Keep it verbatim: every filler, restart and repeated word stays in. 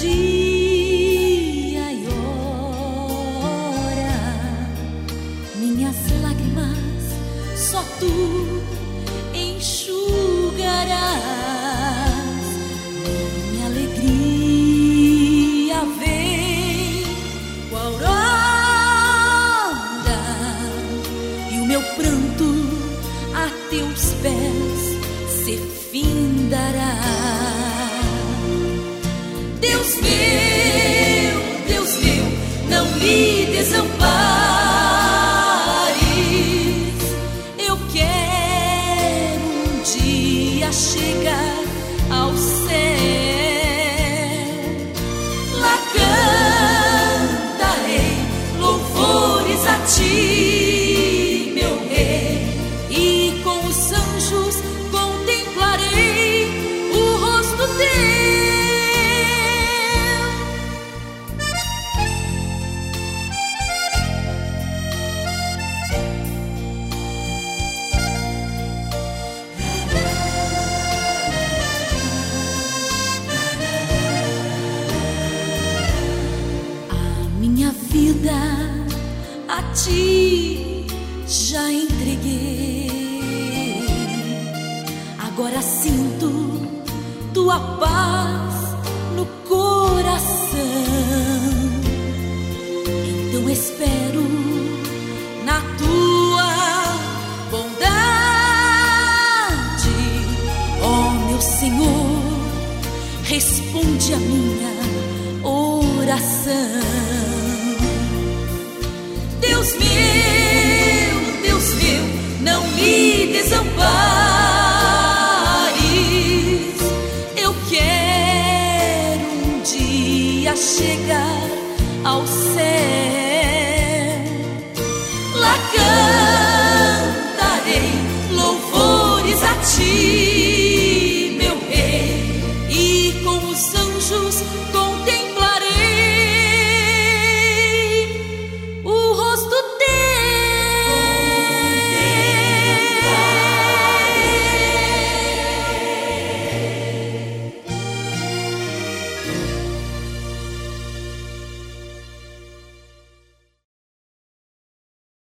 dia e hora, minhas lágrimas só tu enxugarás. Minha alegria vem com a aurora e o meu pranto a teus pés se findará. Deus meu, Deus meu, não me desampares. Eu quero um dia chegar ao céu. Lá cantarei louvores a ti, meu rei, e com os anjos contemplarei o rosto teu. Minha vida a ti já entreguei. Agora sinto tua paz no coração. Então espero na tua bondade, ó meu Senhor, responde a minha oração.